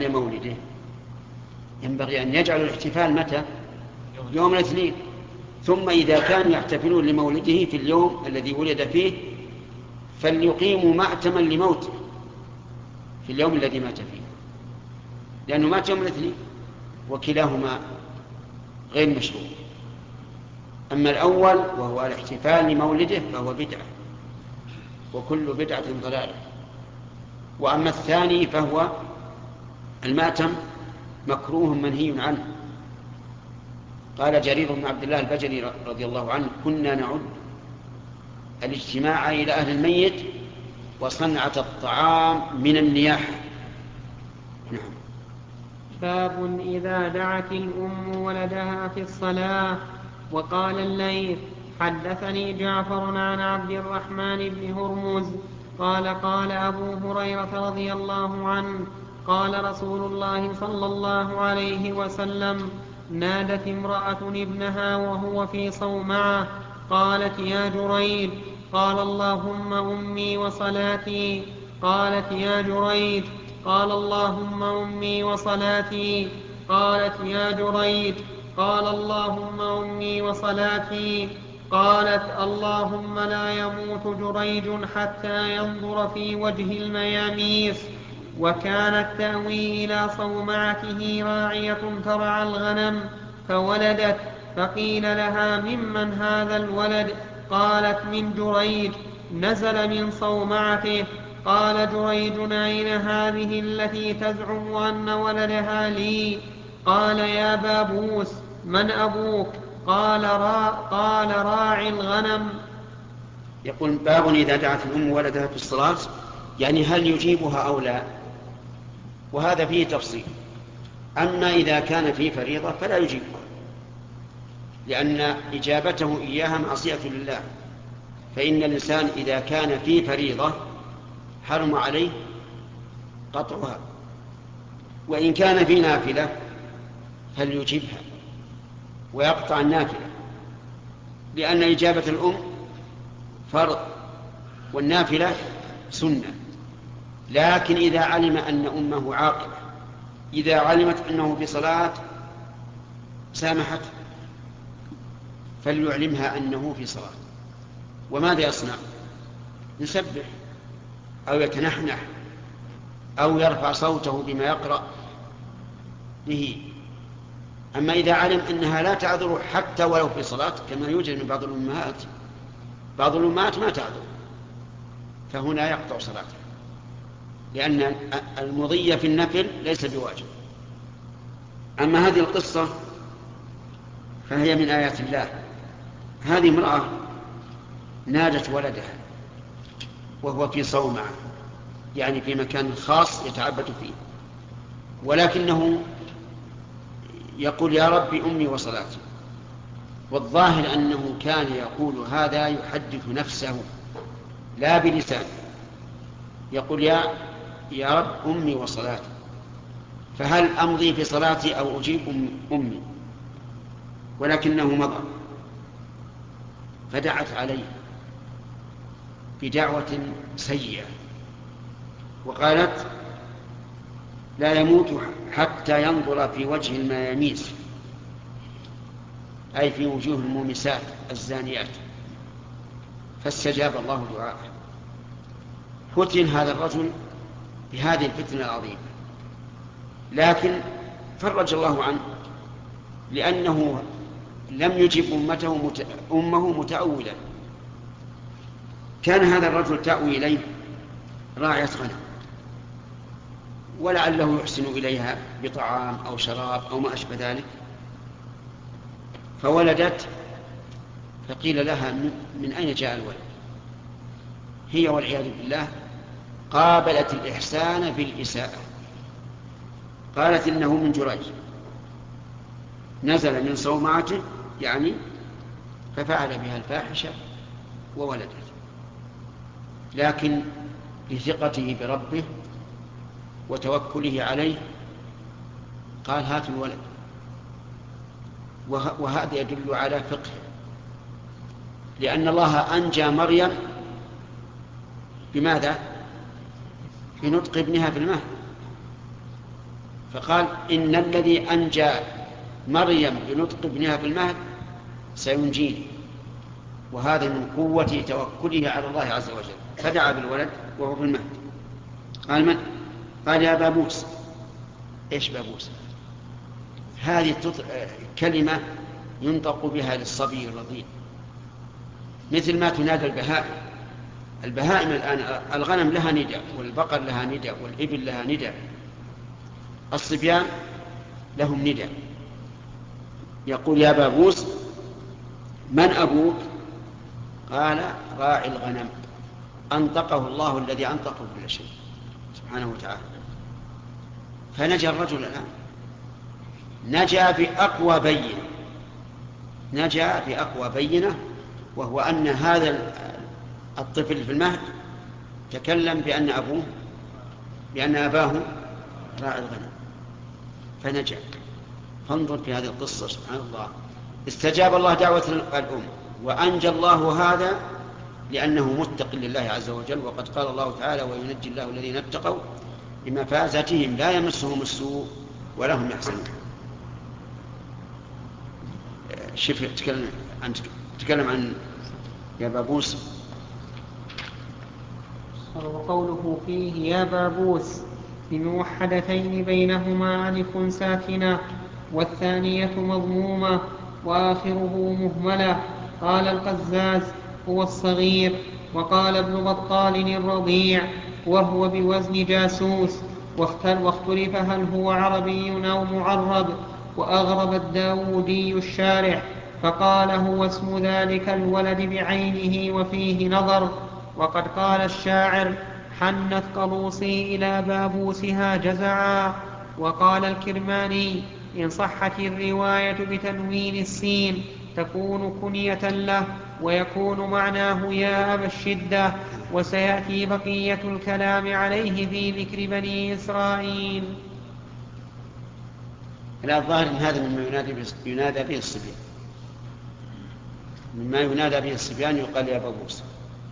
لمولده ينبغي أن يجعلوا الاحتفال متى؟ يوم الاثنين. ثم إذا كانوا يحتفلون لمولده في اليوم الذي ولد فيه فليقيموا مأتما لموته في اليوم الذي مات فيه، لأنه مات يوم الاثنين، وكلاهما غير مشروع. أما الأول وهو الاحتفال لمولده فهو بدعة، وكل بدعة ضلالة. وأما الثاني فهو المأتم مكروه منهي عنه. قال جرير بن عبد الله البجلي رضي الله عنه: كنا نعد الاجتماع إلى أهل الميت وصنعة الطعام من النياحة. نعم. باب إذا دعت الأم ولدها في الصلاة. وقال الليث: حدثني جعفر عن عبد الرحمن بن هرمز قال قال أبو هريرة رضي الله عنه: قال رسول الله صلى الله عليه وسلم: نادت امرأة ابنها وهو في صومعة قالت: يا جريج. قال: اللهم أمي وصلاتي. قالت: يا جريج. قال: اللهم أمي وصلاتي. قالت: يا جريج. قال: اللهم أمي وصلاتي. قالت: اللهم لا يموت جريج حتى ينظر في وجه المياميس. وكانت تأوي إلى صومعته راعية ترعى الغنم فولدت، فقيل لها: ممن هذا الولد؟ قالت: من جريج، نزل من صومعته. قال جريج: أين هذه التي تزعم أن ولدها لي؟ قال: يا بابوس، من أبوك؟ قال راعي الغنم. يقول: باب إذا دعت الأم ولدها في الصلاة، يعني هل يجيبها أو لا؟ وهذا فيه تفصيل. أما إذا كان فيه فريضة فلا يجيبها، لأن إجابته إياها معصية لله. فإن الإنسان إذا كان فيه فريضة حرم عليه قطعها، وإن كان فيه نافلة فليجيبها ويقطع النافلة، لأن إجابة الأم فرض والنافلة سنة. لكن إذا علم أن أمه عاقلة، إذا علمت أنه في صلاة سامحت فليعلمها أنه في صلاة. وماذا يصنع؟ يسبح أو يتنحنح أو يرفع صوته بما يقرأ به. أما إذا علم أنها لا تعذر حتى ولو في صلاة، كما يوجد من بعض الأمهات ما تعذر، فهنا يقطع صلاته، لأن المضي في النفل ليس بواجب. أما هذه القصة فهي من آيات الله. هذه امرأة نادت ولدها وهو في صومعة، يعني في مكان خاص يتعبد فيه، ولكنه يقول: يا رب أمي وصلاتي. والظاهر أنه كان يقول هذا يحدث نفسه لا بلسان، يقول: يا رب أمي وصلاتي، فهل أمضي في صلاتي أو أجيب أمي؟ ولكنه مضى، فدعت عليه بدعوة سيئة وقالت: لا يموت حتى ينظر في وجه المياميس، أي في وجوه المومسات الزانيات. فاستجاب الله دعاءه. فتن هذا الرجل بهذه الفتنة العظيمة، لكن فرج الله عنه، لأنه لم يجب أمه متأولا. كان هذا الرجل تأوي إليه راعية غنم، ولعله يحسن إليها بطعام أو شراب أو ما أشبه ذلك، فولدت، فقيل لها: من أين جاء الولد؟ هي والعياذ بالله قابلت الإحسان بالإساءة، قالت: إنه من جريج، نزل من صومعته، يعني ففعل بها الفاحشة وولدت. لكن لثقته بربه وتوكله عليه قال: هات الولد. وهذا يدل على فقه، لأن الله أنجى مريم بماذا؟ بنطق ابنها في المهد. فقال إن الذي أنجى مريم بنطق ابنها بالمهد سينجيني، وهذا من قوة توكله على الله عز وجل، فدعا بالولد وهو في المهد. قال من؟ قال يا بابوس. إيش بابوس؟ هذه كلمة ينطق بها للصبي الرضيع، مثل ما تنادى البهائم. البهائم الآن الغنم لها نداء، والبقر لها نداء، والإبل لها نداء، الصبيان لهم نداء. يقول يا بابوس من أبوك؟ قال راعي الغنم. أنطقه الله الذي أنطق كل شيء سبحانه وتعالى. فنجا الرجل الآن، نجا بأقوى بينة، وهو أن هذا الطفل في المهد تكلم بأن أباه راعي الغنم، فنجا. فانظر في هذه القصة سبحان الله، استجاب الله دعوة الأم، وأنجى الله هذا لأنه متق لله عز وجل. وقد قال الله تعالى وينجي الله الذين اتقوا بمفازتهم لا يمسهم السوء ولا هم يحزنون. شوف تكلم عن يا بابوس. وقوله فيه يا بابوس بموحدتين بينهما ألف ساكنة والثانية مضمومة وآخره مهملة. قال القزاز هو الصغير. وقال ابن بطال الرضيع وهو بوزن جاسوس. واختلف هل هو عربي أو معرب. وأغرب الداودي الشارح فقال هو اسم ذلك الولد بعينه وفيه نظر. وقد قال الشاعر حنت قلوصي إلى بابوسها جزعا. وقال الكرماني إن صحت الرواية بتنوين السين تكون كنية له ويكون معناه يا أبا الشدة. وسيأتي بقية الكلام عليه في ذكر بني إسرائيل. لا، الظاهر ان هذا مما ينادى به الصبيان، مما ينادى به الصبيان يقال يا بابوس.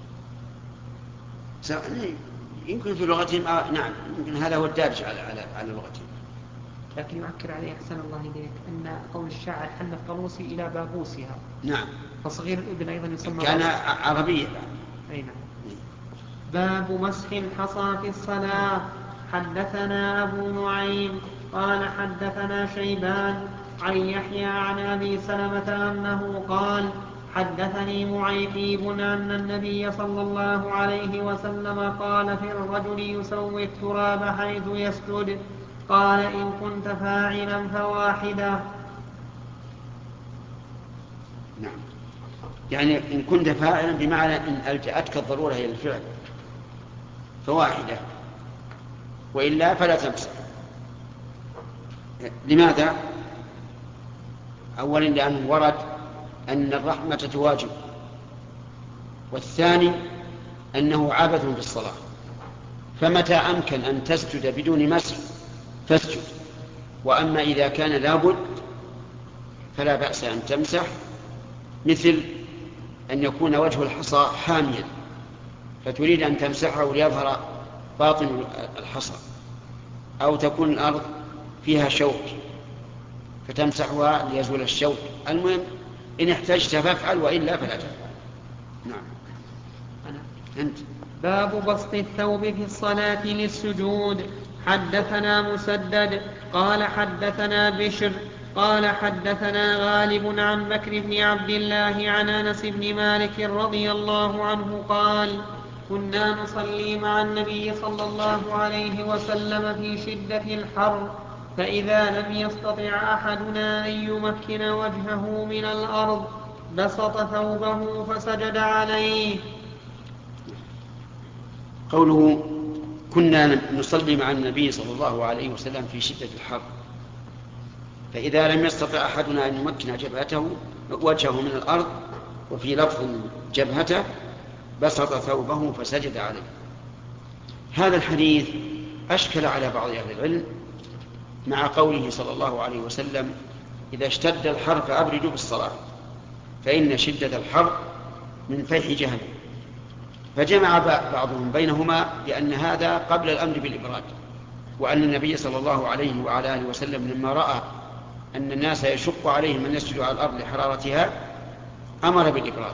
يمكن في لغتهم نعم، يمكن هذا هو الدارج على لغتهم. لكن يؤكد عليه أحسن الله إليك أن قول الشاعر حنت قلوصي إلى بابوسها. نعم. فصغير الابن أيضا يسمى كان عربيا. أي نعم. باب مسح الحصى في الصلاة. حدثنا أبو نعيم قال حدثنا شيبان عن يحيى عن أبي سلمة أنه قال حدثني معيقيب أن النبي صلى الله عليه وسلم قال في الرجل يسوي التراب حيث يسجد قال إن كنت فاعلا فواحدة. نعم، يعني إن كنت فاعلا بمعنى إن ألجأتك الضرورة إلى الفعل فواحدة، وإلا فلا تمسح. لماذا؟ أولا لأنه ورد أن الرحمة تواجب، والثاني أنه عبث في الصلاة، فمتى أمكن أن تسجد بدون مسح فاسجد. وأما إذا كان لابد فلا بأس أن تمسح، مثل أن يكون وجه الحصى حاميا فتريد أن تمسحه ليظهر باطن الحصى، أو تكون الأرض فيها شوك فتمسحها ليزول الشوك. المهم إن احتجت فافعل وإلا فلا تفعل. نعم. أنت. باب بسط الثوب في الصلاة للسجود. حدثنا مسدد قال حدثنا بشر قال حدثنا غالب عن بكر بن عبد الله عن أنس بن مالك رضي الله عنه قال كنا نصلي مع النبي صلى الله عليه وسلم في شدة الحر، فإذا لم يستطع أحدنا أن يمكن وجهه من الأرض بسط ثوبه فسجد عليه. قوله كنا نصلي مع النبي صلى الله عليه وسلم في شدة الحر، فإذا لم يستطع أحدنا أن يمكن وجهه من الأرض، وفي لفظ جبهته بسط ثوبه فسجد عليه. هذا الحديث أشكل على بعض أهل العلم مع قوله صلى الله عليه وسلم إذا اشتد الحر فأبردوا بالصلاة فإن شدة الحر من فيح جهنم، فجمع بعضهم بينهما لأن هذا قبل الأمر بالإبراد، وأن النبي صلى الله عليه وعلى آله وسلم لما رأى أن الناس يشق عليهم أن يسجدوا على الأرض لحرارتها أمر بالإبراد،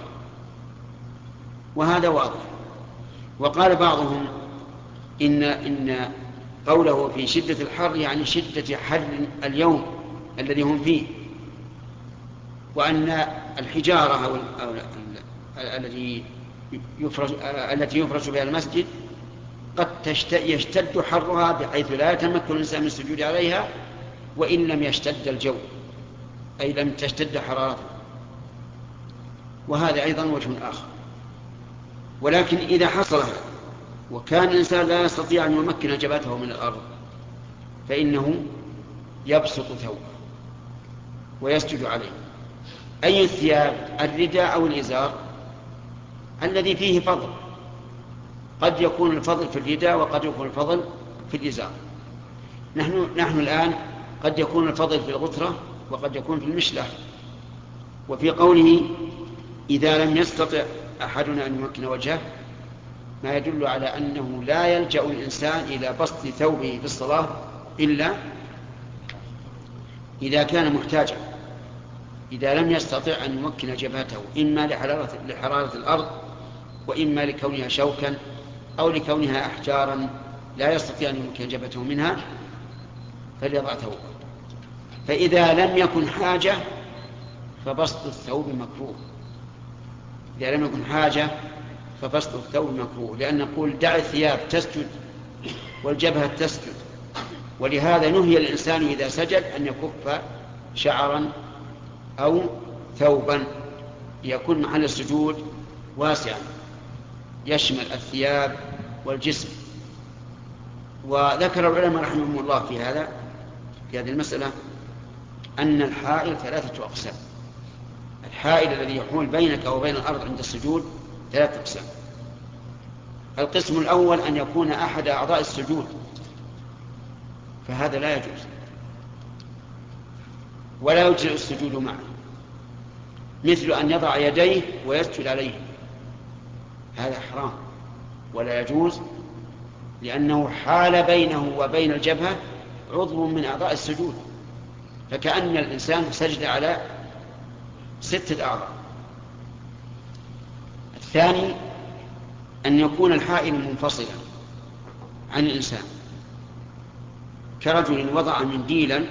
وهذا واضح. وقال بعضهم إن قوله في شدة الحر يعني شدة حر اليوم الذي هم فيه، وأن الحجارة التي يفرش بها المسجد قد يشتد حرها بحيث لا يتمكن الإنسان من السجود عليها وإن لم يشتد الجو، أي لم تشتد حرارته، وهذا أيضا وجه آخر. ولكن إذا حصل هذا وكان الإنسان لا يستطيع أن يمكن جبهته من الأرض فإنه يبسط ثوبه ويسجد عليه. أي الثياب؟ الرداء أو الإزار الذي فيه فضل، قد يكون الفضل في الرداء وقد يكون الفضل في الإزار. نحن الآن قد يكون الفضل في الغترة وقد يكون في المشلح. وفي قوله إذا لم يستطع أحدنا أن يمكن وجهه ما يدل على أنه لا يلجأ الإنسان إلى بسط ثوبه في الصلاة إلا إذا كان محتاجا، إذا لم يستطع أن يمكن جبهته إما لحرارة الأرض وإما لكونها شوكا أو لكونها أحجارا لا يستطيع أن يمكن جبهته منها فليضع ثوبه. فإذا لم يكن حاجة فبسط الثوب مكروه. إذا لم يكن حاجة فبسط الثوب مكروه، لأن نقول دع الثياب تسجد والجبهة تسجد، ولهذا نهي الإنسان إذا سجد أن يكف شعرا أو ثوبا يكون محل السجود واسعا يشمل الثياب والجسم. وذكر العلماء رحمهم الله في هذه المسألة أن الحائل 3 أقسام. الحائل الذي يحول بينك وبين الأرض عند السجود 3 أقسام. القسم الأول أن يكون أحد أعضاء السجود، فهذا لا يجوز ولا يجزئ السجود معه، مثل أن يضع يديه ويسجد عليه، هذا حرام ولا يجوز، لأنه حال بينه وبين الجبهة عضو من أعضاء السجود، فكأن الإنسان سجد على 6 أعضاء. الثاني أن يكون الحائل منفصلا عن الإنسان، كرجل وضع منديلا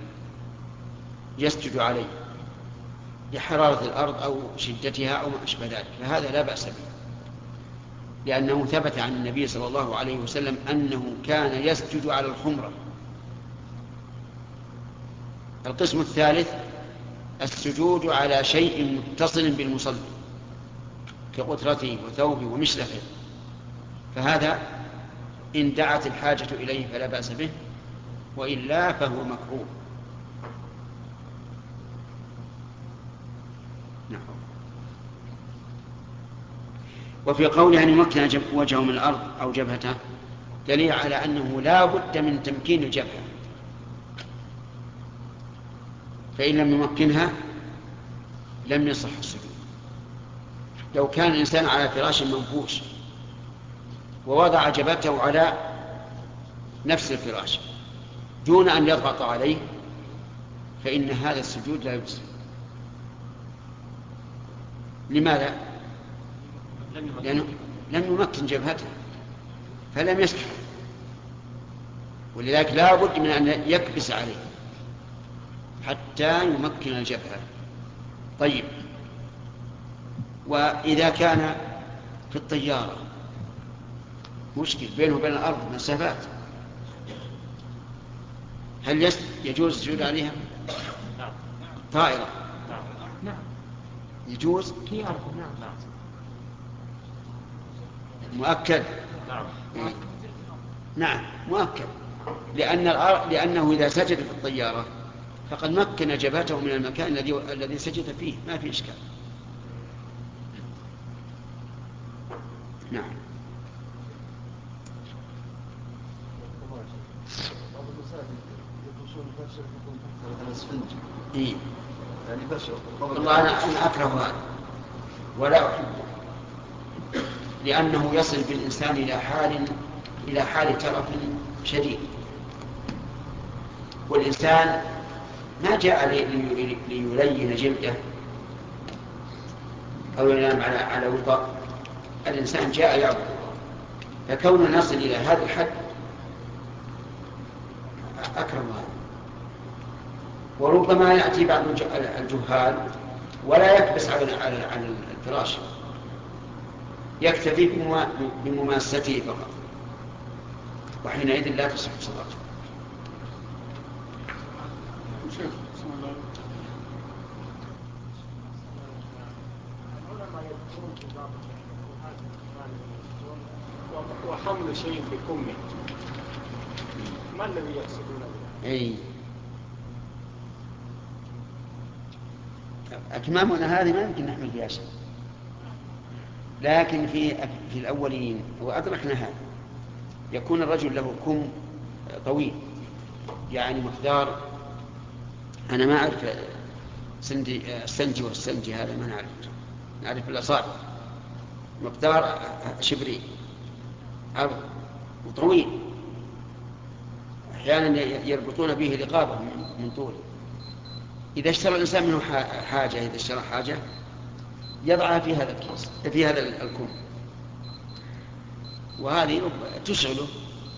يسجد عليه لحرارة الأرض أو شدتها أو ما أشبه ذلك، فهذا لا بأس به، لأنه ثبت عن النبي صلى الله عليه وسلم أنه كان يسجد على الخمرة. القسم الثالث السجود على شيء متصل بالمصلي كقطرته وثوبه ومشلخه، فهذا إن دعت الحاجة إليه فلا بأس به، وإلا فهو مكروه. نعم. وفي قوله أن يمكن وجهه من الأرض أو جبهته دليل على أنه لا بد من تمكين الجبهة، فإن لم يمكنها لم يصح السجود. لو كان الإنسان على فراش منفوش ووضع جبهته على نفس الفراش دون أن يضغط عليه فإن هذا السجود لا يجزي. لماذا؟ لأنه لم يمكن جبهته فلم يسجد، ولذلك لا بد من أن يكبس عليه حتى يمكن الجبهة. طيب، وإذا كان في الطيارة مشكل بينه وبين الأرض مسافات، هل يجوز السجود عليها؟ طائرة يجوز؟ مؤكد؟ نعم مؤكد، لأنه إذا سجد في الطيارة فقد مكن جبهته من المكان الذي سجد فيه، ما في إشكال. نعم. إيه؟ والله أنا أكره هذا ولا أحبه، لأنه يصل بالإنسان إلى حال ترف شديد. والإنسان ما جاء ليلين جلده أو ينام على وطاء. الإنسان جاء يعبد الله، فكون نصل إلى هذا الحد أكرم الله. وربما يأتي بعض الجهال ولا يكبس على الفراش، يكتفي بمماسته فقط، وحينئذ لا تصح صلاته. وحمل شيء بكمه، ما الذي يقصدون به؟ أكمامنا هذه ما يمكن نحمل فيها شيء، لكن في الأولين وأدركنا هذا يكون الرجل له كم طويل، يعني مقدار، أنا ما أعرف السنجي والسنجي هذا ما نعرف الأصابع، مقدار شبرين عرض وطويل، أحيانا يربطون به رقابه من طوله. إذا اشترى الإنسان منه حاجة، إذا اشترى حاجة يضعها في هذا الكيس، في هذا الكم، وهذه تشغله.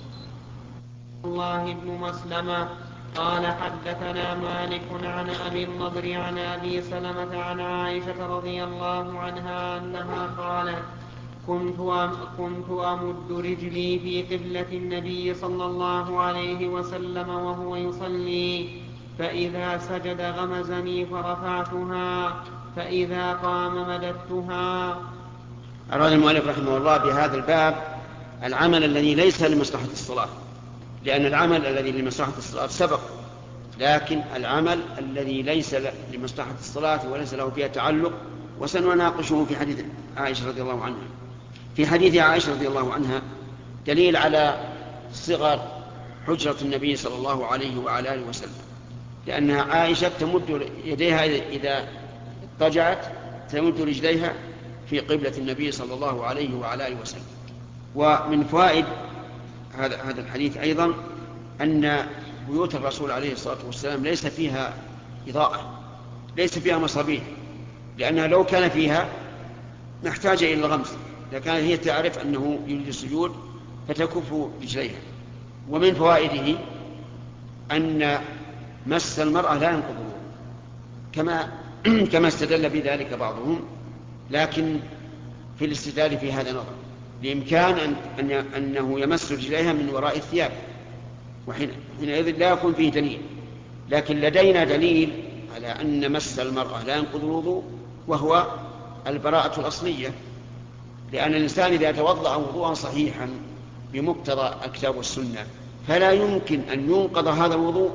الله بن مسلمة قال حدثنا مالك عن أبي النضر عن أبي سلمة عن عائشة رضي الله عنها أنها قالت كنت أمد رجلي في قبلة النبي صلى الله عليه وسلم وهو يصلي، فإذا سجد غمزني فرفعتها، فإذا قام مددتها. أراد المؤلف رحمه الله بهذا الباب العمل الذي ليس لمصلحة الصلاة، لأن العمل الذي لمصلحة الصلاة سبق، لكن العمل الذي ليس لمصلحة الصلاة وليس له فيها تعلق وسنناقشه في حديث عائشة رضي الله عنها. في حديث عائشة رضي الله عنها دليل على صغر حجرة النبي صلى الله عليه وعلى آله وسلم، لأن عائشة تمد يديها إذا اضطجعت، تمد رجليها في قبلة النبي صلى الله عليه وعلى آله وسلم. ومن فوائد هذا الحديث أيضا أن بيوت الرسول عليه الصلاة والسلام ليس فيها إضاءة، ليس فيها مصابيح، لأنها لو كان فيها نحتاج إلى الغمس، لكانت هي تعرف أنه يريد السجود فتكف رجليها. ومن فوائده أن مس المرأة لا ينقض كما استدل بذلك بعضهم، لكن في الاستدلال في هذا نظر، بإمكان أنه يمس رجليها من وراء الثياب، وحينئذ لا يكون فيه دليل. لكن لدينا دليل على أن مس المرأة لا ينقض الوضوء، وهو البراءة الأصلية، لأن الإنسان إذا توضأ وضوءا صحيحا بمقتضى الكتاب والسنة فلا يمكن أن ينقض هذا الوضوء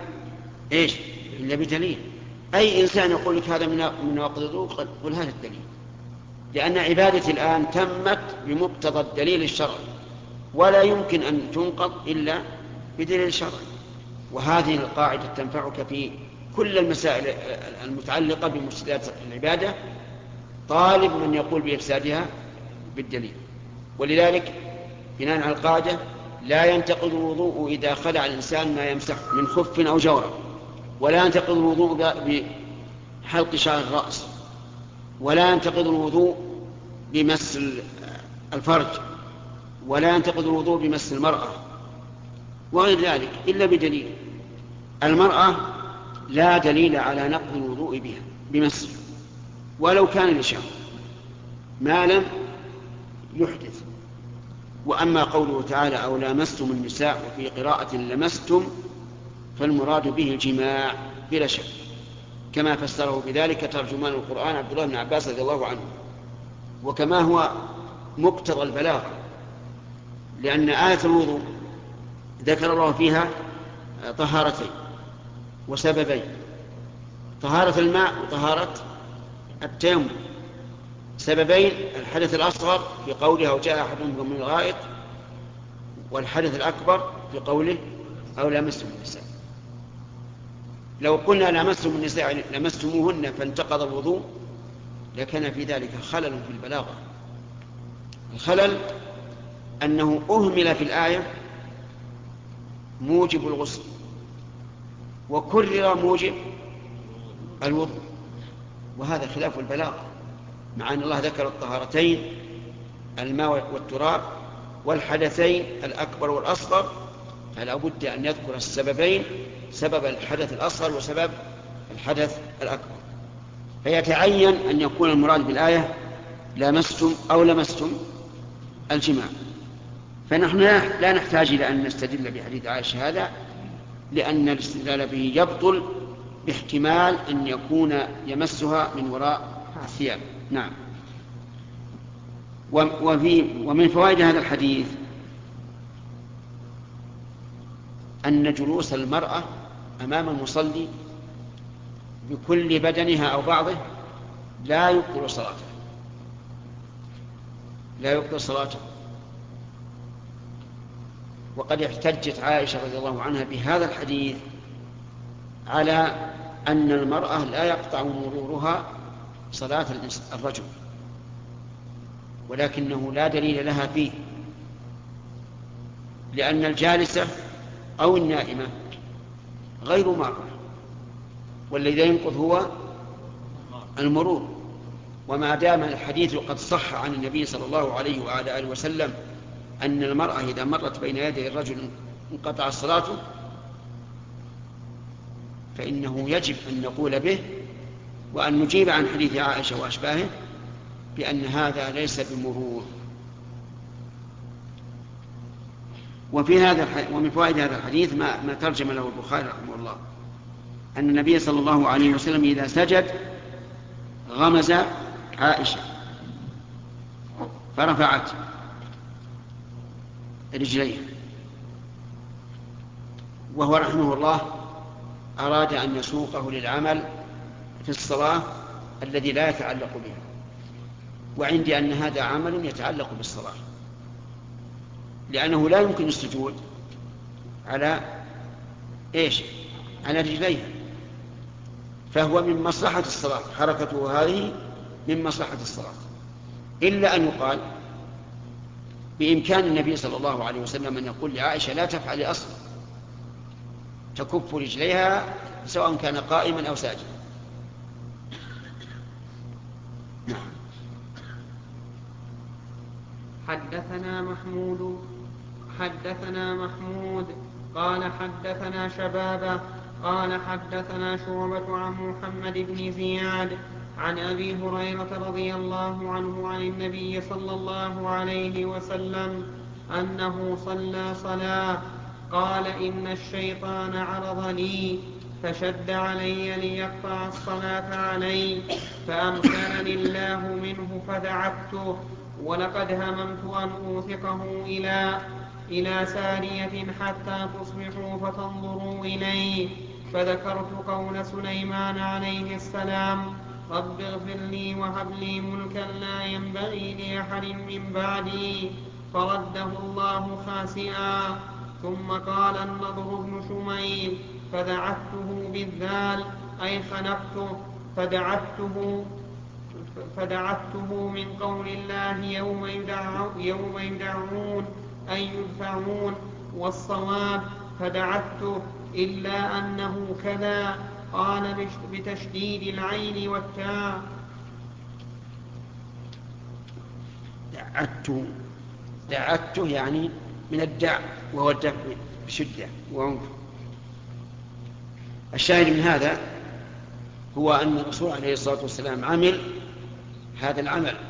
إلا بدليل. أي إنسان يقول لك هذا من نواقض الوضوء قل هذا الدليل، لأن عبادة الآن تمت بمقتضى الدليل الشرعي، ولا يمكن أن تنقض إلا بدليل شرعي. وهذه القاعدة تنفعك في كل المسائل المتعلقة بمفسدات العبادة، طالب من يقول بإفسادها بالدليل. ولذلك بناء على القاعدة لا ينتقض الوضوء إذا خلع الإنسان ما يمسح من خف أو جورب، ولا ينتقض الوضوء بحلق شعر الرأس، ولا ينتقض الوضوء بمس الفرج، ولا ينتقض الوضوء بمس المرأة وغير ذلك إلا بدليل. المرأة لا دليل على نقض الوضوء بها بمس ولو كان لشهوة ما لم يحدث. وأما قوله تعالى أو لامستم النساء وفي قراءة لمستم فالمراد به الجماع بلا شك، كما فسره بذلك ترجمان القرآن عبد الله بن عباس رضي الله عنه، وكما هو مقتضى البلاغة، لأن آية الوضوء ذكر الله فيها طهارتين وسببين، طهارة الماء وطهارة التيمم، سببين الحدث الأصغر في قوله أو جاء أحد منكم من الغائط، والحدث الأكبر في قوله أو لامستم النساء. لو قلنا لامستم النساء لمستموهن فانتقض الوضوء لكان في ذلك خلل في البلاغة. الخلل أنه أهمل في الآية موجب الغسل وكرر موجب الوضوء، وهذا خلاف البلاغ، مع أن الله ذكر الطهارتين الماء والتراب والحدثين الأكبر والأصغر، فلا بد أن يذكر السببين، سبب الحدث الأصغر وسبب الحدث الأكبر. فيتعين أن يكون المراد بالآية لامستم أو لمستم الجماع. فنحن لا نحتاج إلى أن نستدل بحديث عائشة هذا، لأن الاستدلال به يبطل باحتمال أن يكون يمسها من وراء الثياب. نعم. ومن فوائد هذا الحديث أن جلوس المرأة أمام المصلي بكل بدنها أو بعضه لا يبطل صلاته، لا يبطل صلاته. وقد احتجت عائشة رضي الله عنها بهذا الحديث على أن المرأة لا يقطع مرورها صلاة الرجل، ولكنه لا دليل لها فيه، لأن الجالسة أو النائمة غير مرة، والذي ينقض هو المرور. وما دام الحديث قد صح عن النبي صلى الله عليه وعلى آله وسلم أن المرأة إذا مرت بين يدي الرجل انقطع صلاته، فإنه يجب أن نقول به، وأن نجيب عن حديث عائشة وأشباهه بأن هذا ليس بمرور. ومن فوائد هذا الحديث ما ترجم له البخاري رحمه الله، أن النبي صلى الله عليه وسلم إذا سجد غمز عائشة فرفعت رجليه، وهو رحمه الله أراد أن يسوقه للعمل في الصلاة الذي لا يتعلق به، وعندي أن هذا عمل يتعلق بالصلاة، لأنه لا يمكن السجود على على رجليه، فهو من مصلحة الصلاة، حركته هذه من مصلحة الصلاة. إلا أن يقال بإمكان النبي صلى الله عليه وسلم أن يقول لعائشة لا تفعلي أصلا، تكف رجليها سواء كان قائما أو ساجدا. حدثنا محمود قال حدثنا شبابة قال حدثنا شعبة عن محمد بن زياد عن أبي هريرة رضي الله عنه عن النبي صلى الله عليه وسلم أنه صلى صلاة قال إن الشيطان عرض لي فشد علي ليقطع الصلاة علي، فأمكنني الله منه فدعبته، ولقد هممت أن أوثقه إلى سارية حتى تصبحوا فتنظروا إليه، فذكرت قول سليمان عليه السلام رب اغفر لي وهب لي ملكا لا ينبغي لأحد من بعدي، فرده الله خاسئا. ثم قال النضر بن شميل فدعته بالذال أي خنقته، فدعته من قول الله يوم يدعون أي يدفعون، والصواب فدعته، إلا أنه كذا قال بتشديد العين والتاء. دعته يعني من الدع، وهو الدفع بشدة وعنف. الشاهد من هذا هو أن الرسول عليه الصلاة والسلام عمل هذا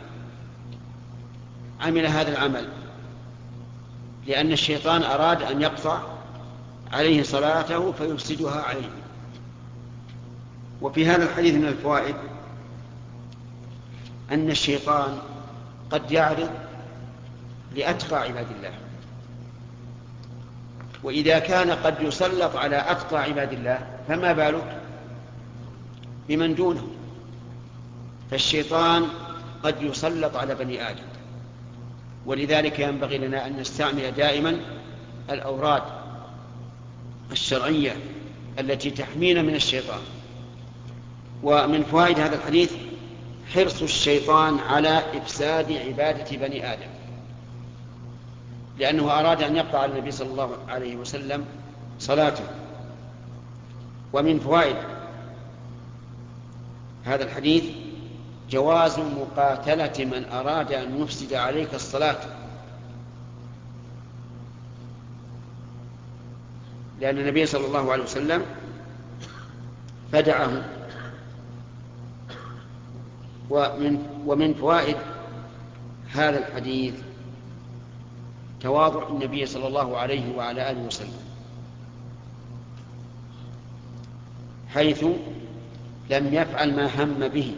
العمل لأن الشيطان أراد أن يقطع عليه صلاته فيفسدها عليه. وفي هذا الحديث من الفوائد أن الشيطان قد يعرض لأتقى عباد الله، وإذا كان قد يسلط على أتقى عباد الله فما بالك بمن دونه. فالشيطان قد يسلط على بني آدم، ولذلك ينبغي لنا أن نستعمل دائما الأوراد الشرعية التي تحمينا من الشيطان. ومن فوائد هذا الحديث حرص الشيطان على إفساد عبادة بني آدم، لأنه أراد أن يقطع النبي صلى الله عليه وسلم صلاته، ومن فوائد هذا الحديث جواز مقاتلة من أراد أن يفسد عليك الصلاة، لأن النبي صلى الله عليه وسلم فدعه. ومن فوائد هذا الحديث تواضع النبي صلى الله عليه وعلى آله وسلم، حيث لم يفعل ما هم به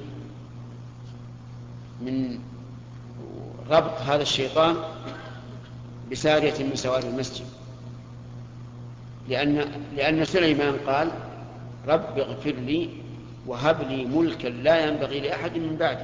من ربط هذا الشيطان بسارية من سوار المسجد، لأن سليمان قال: رب اغفر لي وهب لي ملكا لا ينبغي لأحد من بعدي.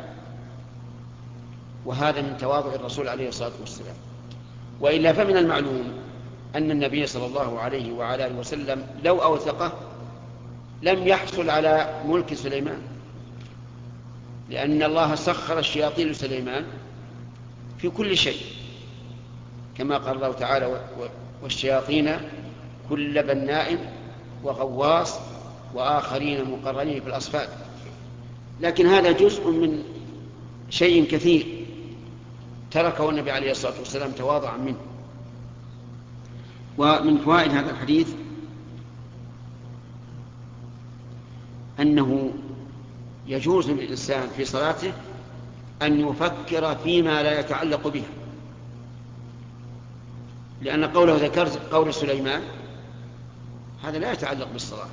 وهذا من تواضع الرسول عليه الصلاة والسلام. وإلا فمن المعلوم أن النبي صلى الله عليه وعلى آله وسلم لو أوثقه لم يحصل على ملك سليمان، لأن الله سخر الشياطين لسليمان في كل شيء، كما قال الله تعالى: والشياطين كل بناء وغواص وآخرين مقرنين في الأصفاد. لكن هذا جزء من شيء كثير تركه النبي عليه الصلاة والسلام تواضعا منه. ومن فوائد هذا الحديث أنه يجوز للإنسان في صلاته أن يفكر فيما لا يتعلق بها، لأن قوله ذكر قول سليمان هذا لا يتعلق بالصلاة،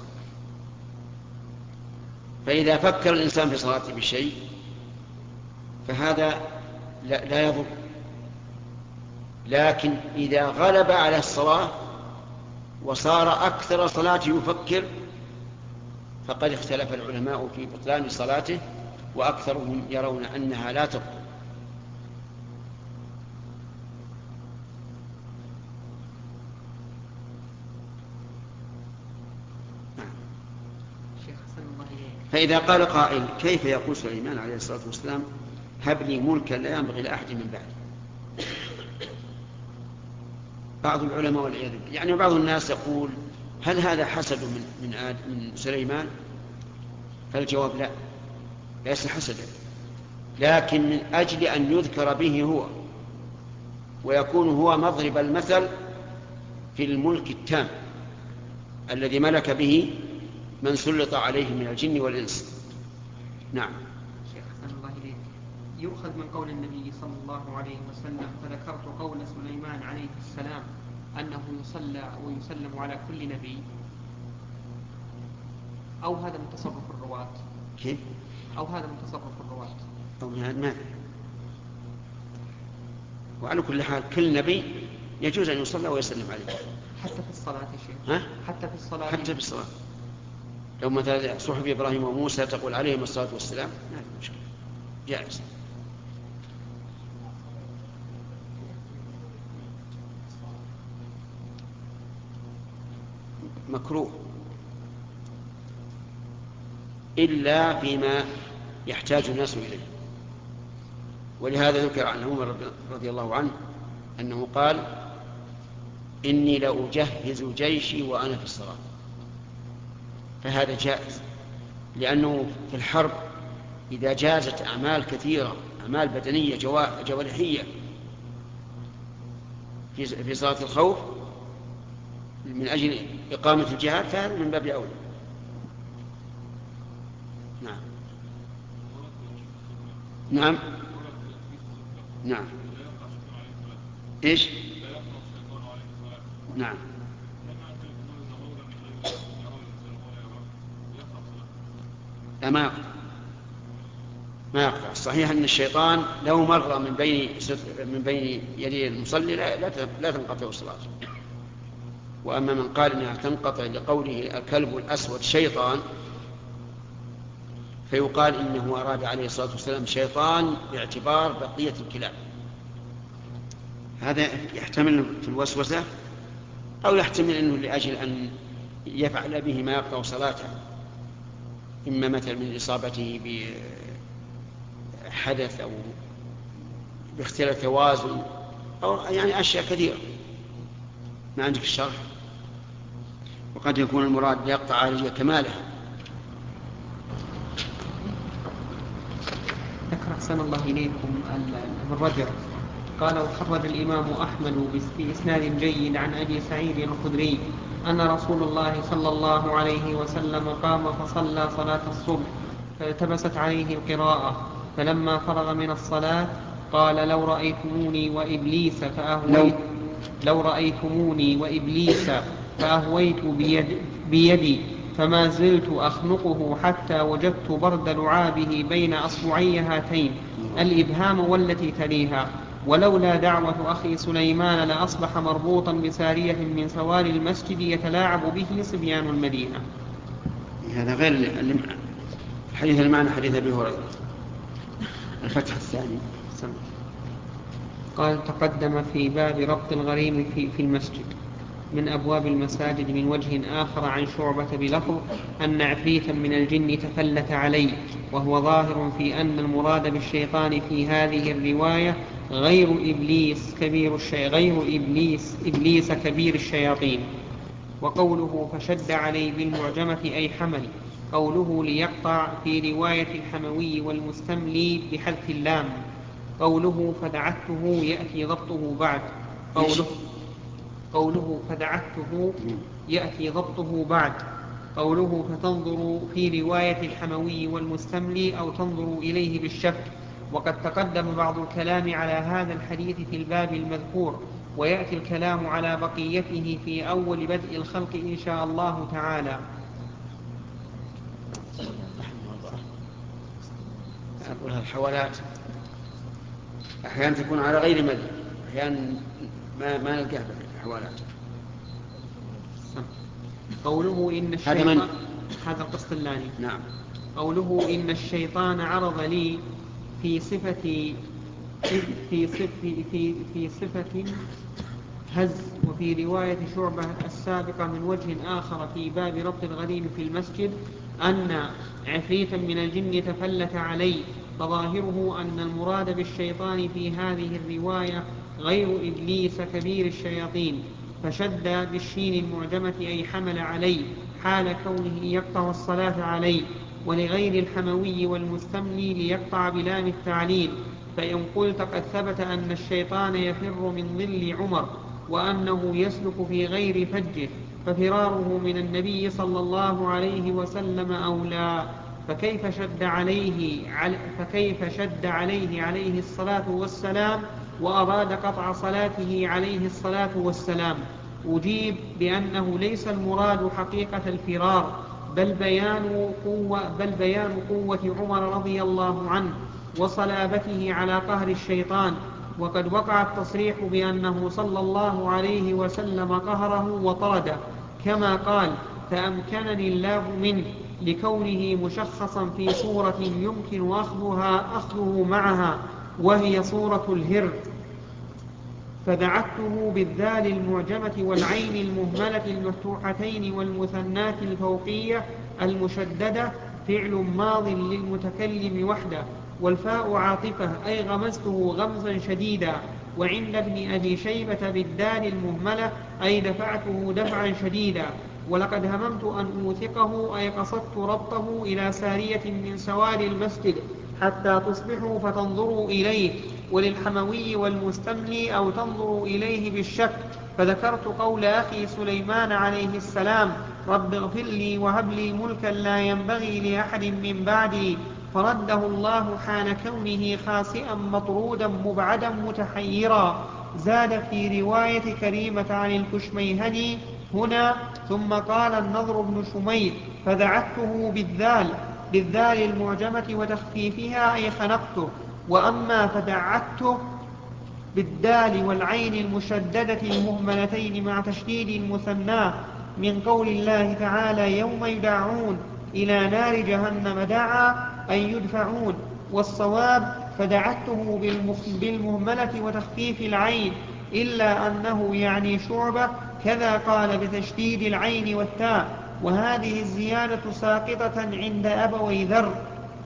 فإذا فكر الإنسان في صلاته بشيء فهذا لا يضر. لكن إذا غلب على الصلاة وصار أكثر صلاته يفكر فقد اختلف العلماء في بطلان صلاته، وأكثرهم يرون أنها لا تبطل. فإذا قال قائل: كيف يقول سليمان عليه الصلاة والسلام هب لي ملكا لا ينبغي لأحد من بعدي؟ بعض العلماء والعياذ بالله، يعني بعض الناس يقول: هل هذا حسد من سليمان؟ فالجواب: لا، ليس حسدا، لكن من أجل أن يذكر به هو ويكون هو مضرب المثل في الملك التام الذي ملك به من سلط عليه من الجن والإنس. نعم. شيخ حسن الله إليك، يؤخذ من قول النبي صلى الله عليه وسلم: فذكرت قول سليمان عليه السلام أنه يصلى ويسلم على كل نبي، أو هذا من تصرف الرواة؟ كيف؟ أو هذا من تصرف الرواة؟ أو ما. وعلى كل حال كل نبي يجوز أن يصلى ويسلم عليه حتى في الصلاة يا شيخ. ها؟ حتى في الصلاة. حتى في الصلاة. لو مثلا صحف إبراهيم وموسى تقول عليهم الصلاة والسلام ما في مشكلة، جائز. مكروه إلا فيما يحتاج الناس إليه. ولهذا ذكر عن عمر رضي الله عنه أنه قال: إني لأجهز جيشي وأنا في الصلاة. فهذا جائز، لأنه في الحرب إذا جازت أعمال كثيرة، أعمال بدنية جوارحية في صلاة الخوف من أجل إقامة الجهاد، فهذا من باب أولى. نعم. نعم. نعم. إيش؟ نعم. لا، ما يقطع. الصحيح أن الشيطان لو مر من بين يدي المصلي لا تنقطع الصلاة. وأما من قال إنها تنقطع لقوله الكلب الأسود شيطان، فيقال إنه أراد عليه الصلاة والسلام شيطان باعتبار بقية الكلاب. هذا يحتمل في الوسوسة، أو يحتمل أنه لأجل أن يفعل به ما يقطع صلاته، إما مثل من إصابته بحدث أو باختلاف توازن، أو يعني أشياء كثيرة. ما عندك الشرح؟ وقد يكون المراد يقطع عارية كمالها. ذكر أحسن الله إليكم ابن رجب قال: وخرج الإمام أحمد بإسناد جيد عن أبي سعيد الخدري أن رسول الله صلى الله عليه وسلم قام فصلى صلاة الصبح فالتبست عليه القراءة، فلما فرغ من الصلاة قال: لو رأيتموني وإبليس فأهويت بيدي فما زلت أخنقه حتى وجدت برد لعابه بين أصبعي هاتين الإبهام والتي تليها، ولولا دعوة أخي سليمان لأصبح مربوطا بسارية من سوار المسجد يتلاعب به صبيان المدينة. هذا غير الحديث المعنى حديث أبي هريرة. الفتح الثاني. قال: تقدم في باب ربط الغريم في المسجد من أبواب المساجد من وجه آخر عن شعبة بلفظ أن عفريتا من الجن تفلت عليه، وهو ظاهر في أن المراد بالشيطان في هذه الرواية غير إبليس كبير الشياطين. وقوله فشد علي بالمعجمة أي حمل، قوله ليقطع في رواية الحموي والمستملي بحذف اللام. قوله فدعته يأتي ضبطه بعد، قوله فدعته يأتي ضبطه بعد. قوله فتنظر في رواية الحموي والمستملي أو تنظر إليه بالشك. وقد تقدم بعض الكلام على هذا الحديث في الباب المذكور، ويأتي الكلام على بقيته في أول بدء الخلق إن شاء الله تعالى. أقولها الحوالات أحيانا تكون على غير مدى، أحيانا ما نلقاها في الحوالات. قوله إن الشيطان هذا القسطلاني. نعم. قوله إن الشيطان عرض لي في صفة هز، وفي رواية شعبة السابقة من وجه آخر في باب ربط الغريم في المسجد أن عفريتا من الجن تفلت عليه، فظاهره أن المراد بالشيطان في هذه الرواية غير إبليس كبير الشياطين، فشد بالشين المعجمة أي حمل عليه حال كونه يقطع الصلاة عليه. ولغير الحموي والمستملي ليقطع بلام التعليل. فإن قلت قد ثبت أن الشيطان يفر من ظل عمر وأنه يسلك في غير فجه، ففراره من النبي صلى الله عليه وسلم أولى، فكيف شد عليه الصلاة والسلام وأراد قطع صلاته عليه الصلاة والسلام؟ أجيب بأنه ليس المراد حقيقة الفرار، بل بيان قوة عمر رضي الله عنه وصلابته على قهر الشيطان. وقد وقع التصريح بأنه صلى الله عليه وسلم قهره وطرده، كما قال فأمكنني الله منه، لكونه مشخصا في صورة يمكن أخذه معها، وهي صورة الهر. فدعته بالذال المعجمة والعين المهملة المفتوحتين والمثنات الفوقية المشددة فعل ماض للمتكلم وحده، والفاء عاطفة أي غمزته غمزا شديدا. وعند ابن أبي شيبة بالدال المهملة أي دفعته دفعا شديدا. ولقد هممت أن أوثقه أي قصدت ربطه إلى سارية من سوار المسجد حتى تصبحوا فتنظروا إليه، وللحموي والمستملي أو تنظروا إليه بالشك. فذكرت قول أخي سليمان عليه السلام رب اغفر لي وهب لي ملكا لا ينبغي لأحد من بعدي، فرده الله حال كونه خاسئا مطرودا مبعدا متحيرا. زاد في رواية كريمة عن الكشميهني هنا ثم قال النضر بن شميل فدعته بالذال المعجمة وتخفيفها أي خنقته. وأما فدعته بالدال والعين المشددة المهملتين مع تشديد المثنى من قول الله تعالى يوم يدعون إلى نار جهنم دعا أي يدفعون. والصواب فدعته بالمهملة وتخفيف العين، إلا أنه يعني شعبة كذا قال بتشديد العين والتاء، وهذه الزيادة ساقطة عند أبوي ذر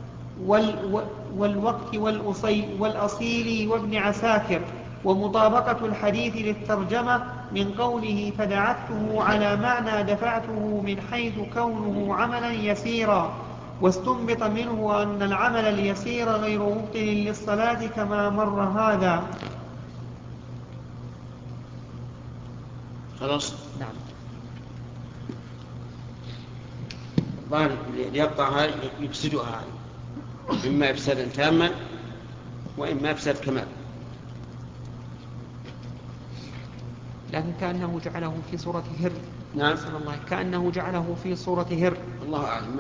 والوقت والأصيل وابن عساكر. ومطابقة الحديث للترجمة من قوله فدعته على معنى دفعته من حيث كونه عملا يسيرا، واستنبط منه أن العمل اليسير غير مبطل للصلاة كما مر هذا. خلاص. نعم. الظاهر ليقطعها يفسدها، إما إفسادا تاما وإما إفساد كمال. لكن كأنه جعله في صورة هر. نعم. الله كأنه جعله في صورة هر. الله أعلم،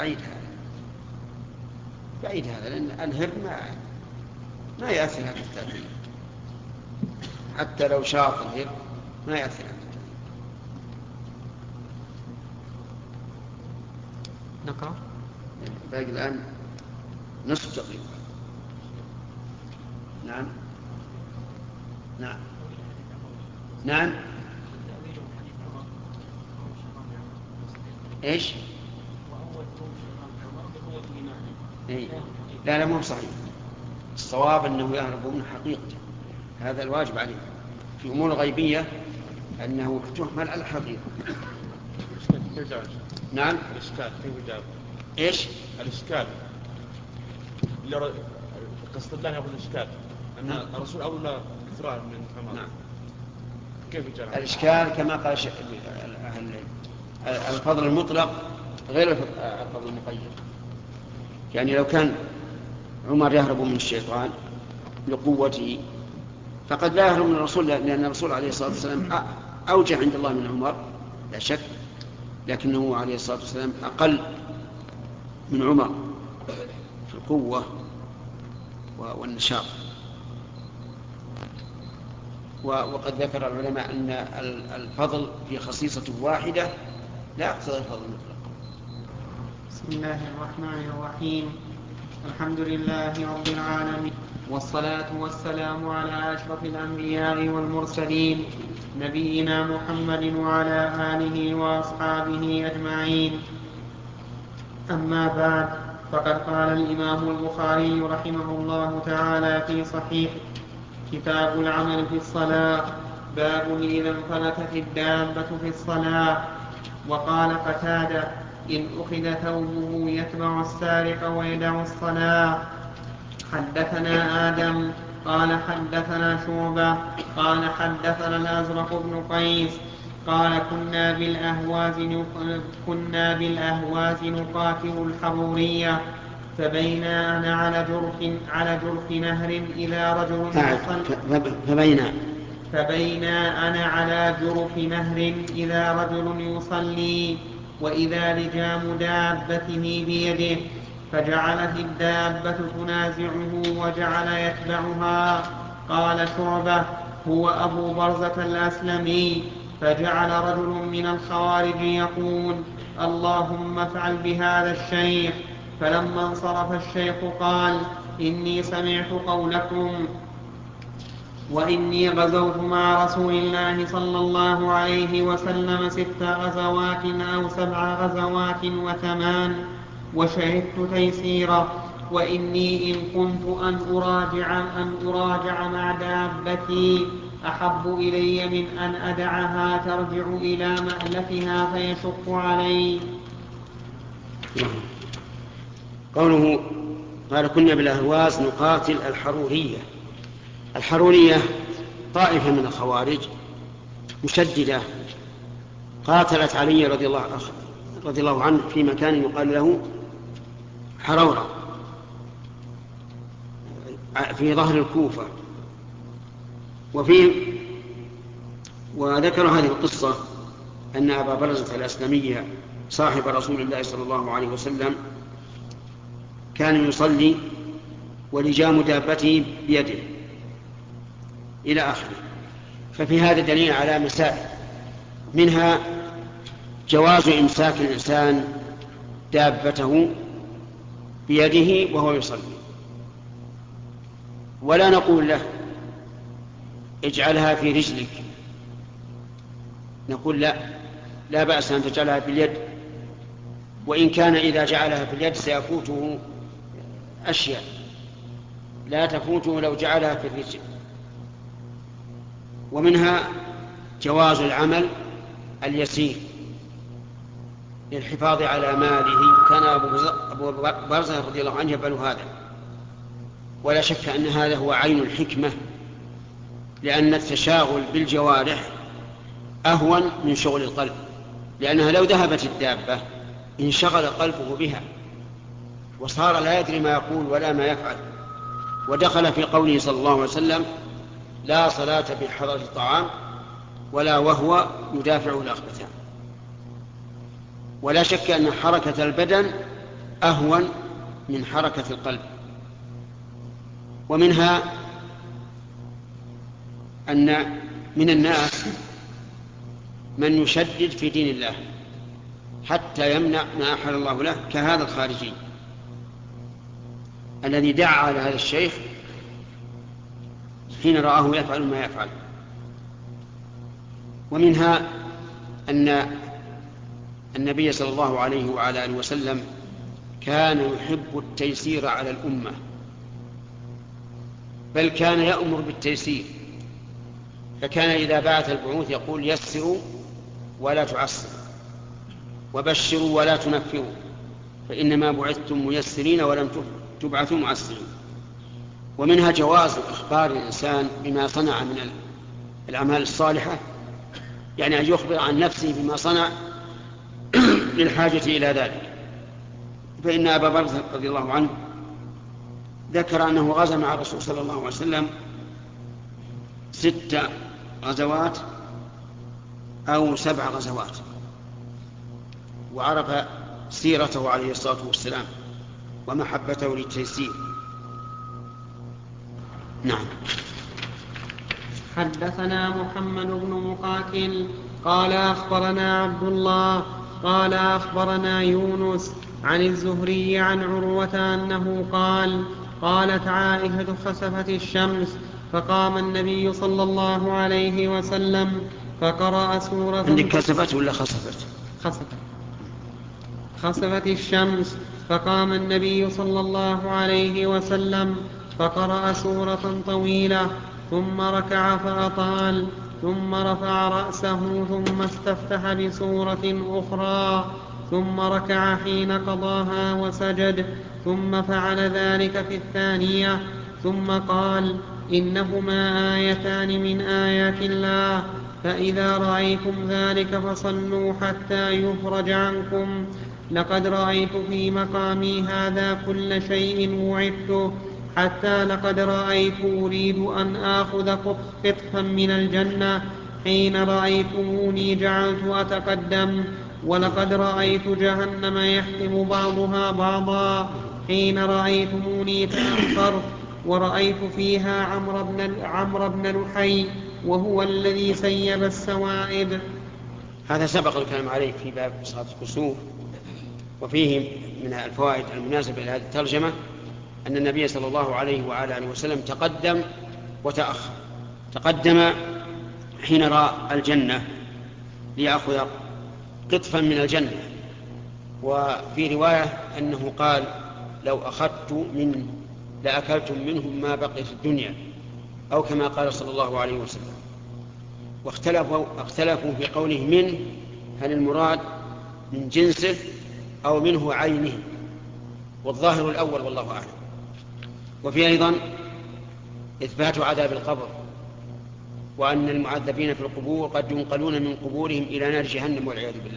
بعيد هذا لأن الهر ما يأثر هذا التأثير، حتى لو شاط الهر ما يأثر هذا التأثير. نقرأ باقي الآن نصف تقريبا. نعم نعم نعم. ايش؟ إيه؟ لا مو صحيح. الصواب انه يهرب من حقيقته، هذا الواجب عليه. في امور غيبيه انه تحمل على الحقيقه. نعم. الاشكال كيف جاب؟ ايش؟ الاشكال قصد الله يقول الاشكال ان الرسول اولى كثران من حمار. نعم. كيف جاب الاشكال كما قال الفضل المطلق غير الفضل المقيد. يعني لو كان عمر يهرب من الشيطان لقوته فقد لا يهرب من الرسول، لأن الرسول عليه الصلاة والسلام أوجه عند الله من عمر لا شك، لكنه عليه الصلاة والسلام أقل من عمر في القوة والنشاط. وقد ذكر العلماء أن الفضل في خصيصة واحدة لا يقتضي الفضل المطلق. بسم الله الرحمن الرحيم. الحمد لله رب العالمين، والصلاة والسلام على أشرف الأنبياء والمرسلين نبينا محمد وعلى آله وأصحابه أجمعين. أما بعد، فقد قال الإمام البخاري رحمه الله تعالى في صحيح كتاب العمل في الصلاة: باب إذا انفلتت الدابة في الصلاة. وقال قتادة: إن أخذ ثوبه يتبع السارق ويدع الصلاة. حدثنا آدم قال حدثنا شعبة قال حدثنا الأزرق بن قيس قال كنا بالأهواز نقاتل الحرورية، فبينا أنا على جرف نهر إذا رجل فبينا أنا على جرف نهر إذا رجل يصلي، وإذا لجام دابته بيده، فجعلت الدابة تنازعه وجعل يتبعها. قال شعبة: هو أبو برزة الأسلمي. فجعل رجل من الخوارج يقول: اللهم افعل بهذا الشيخ. فلما انصرف الشيخ قال: إني سمعت قولكم، وإني غزوت مع رسول الله صلى الله عليه وسلم 6 غزوات أو 7 غزوات و8، وشهدت تيسيره، وإني إن كنت أن أراجع مع دابتي أحب إلي من أن أدعها ترجع إلى مألفها فيشق علي. قوله قال كنا بالأهواز نقاتل الحرورية. الحرورية طائفة من الخوارج مشددة قاتلت علي رضي الله عنه في مكان يقال له حرورة في ظهر الكوفة. وذكر هذه القصة أن أبا برزة الأسلمي صاحب رسول الله صلى الله عليه وسلم كان يصلي ولجام دابته بيده إلى آخره. ففي هذا دليل على مسائل، منها جواز إمساك الإنسان دابته بيده وهو يصلي، ولا نقول له اجعلها في رجلك، نقول لا بأس أن تجعلها في اليد، وإن كان إذا جعلها في اليد سيفوته أشياء لا تفوته لو جعلها في الرجل. ومنها جواز العمل اليسير للحفاظ على ماله. كان أبو برزة رضي الله عنه يفعل هذا، ولا شك أن هذا هو عين الحكمة، لأن التشاغل بالجوارح أهون من شغل القلب، لأنها لو ذهبت الدابة انشغل قلبه بها وصار لا يدري ما يقول ولا ما يفعل، ودخل في قوله صلى الله عليه وسلم: لا صلاة بحضرة الطعام ولا وهو يدافع الأخبثان. ولا شك أن حركة البدن أهون من حركة القلب. ومنها أن من الناس من يشدد في دين الله حتى يمنع ما أحل الله له، كهذا الخارجي الذي دعا على هذا الشيخ حين رآه يفعل ما يفعل. ومنها أن النبي صلى الله عليه وعلى آله وسلم كان يحب التيسير على الأمة، بل كان يأمر بالتيسير، فكان إذا بعث البعوث يقول: يسروا ولا تعسروا، وبشروا ولا تنفروا، فإنما بعثتم ميسرين ولم تبعثوا معسرين. ومنها جواز إخبار الإنسان بما صنع من الأعمال الصالحة، يعني أن يخبر عن نفسه بما صنع للحاجة إلى ذلك. فإن أبا برزة رضي الله عنه ذكر أنه غزا مع الرسول صلى الله عليه وسلم 6 غزوات أو 7 غزوات، وعرف سيرته عليه الصلاة والسلام ومحبته للتيسير. نعم. حدثنا محمد بن مقاتل قال أخبرنا عبد الله قال أخبرنا يونس عن الزهري عن عروة أنه قال: قالت عائشة: خسفت الشمس فقام النبي صلى الله عليه وسلم فقرأ سورة. عندك كسفت ولا خسفت؟ خسفت الشمس فقام النبي صلى الله عليه وسلم فقرأ سورة طويلة، ثم ركع فأطال، ثم رفع رأسه، ثم استفتح بسورة أخرى، ثم ركع حين قضاها وسجد، ثم فعل ذلك في الثانية، ثم قال: إنهما آيتان من آيات الله، فإذا رأيتم ذلك فصلوا حتى يفرج عنكم. لقد رأيت في مقامي هذا كل شيء وعدته، حتى لقد رأيت أريد أن آخذ قطفا من الجنة حين رأيتموني جعلت أتقدم، ولقد رأيت جهنم يحتم بعضها بعضا حين رأيتموني تأخرت، ورأيت فيها عمرو بن لحي وهو الذي سيب السوائب. هذا سبق الكلام عليه في باب صلاة الكسوف. وفيه من الفوائد المناسبة إلى هذه الترجمة أن النبي صلى الله عليه وعلى آله وسلم تقدم وتأخر. تقدم حين رأى الجنة ليأخذ قطفا من الجنة، وفي رواية أنه قال: لو أخذت منه لأكلتم منه ما بقي في الدنيا، أو كما قال صلى الله عليه وسلم. واختلفوا في قوله منه، هل المراد من جنسه أو منه عينه، والظاهر الأول والله أعلم. وفي أيضا إثبات عذاب القبر، وأن المعذبين في القبور قد ينقلون من قبورهم إلى نار جهنم والعياذ بالله،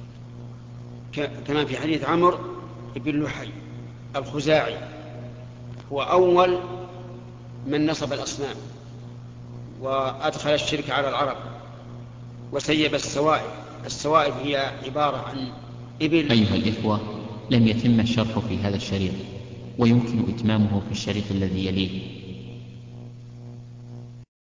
كما في حديث عمرو بن لحي الخزاعي، هو أول من نصب الأصنام وأدخل الشرك على العرب وسيب السوائب. السوائب هي عبارة عن إبل. أيها الإخوة، لم يتم الشرح في هذا الشريط، ويمكن إتمامه في الشريط الذي يليه.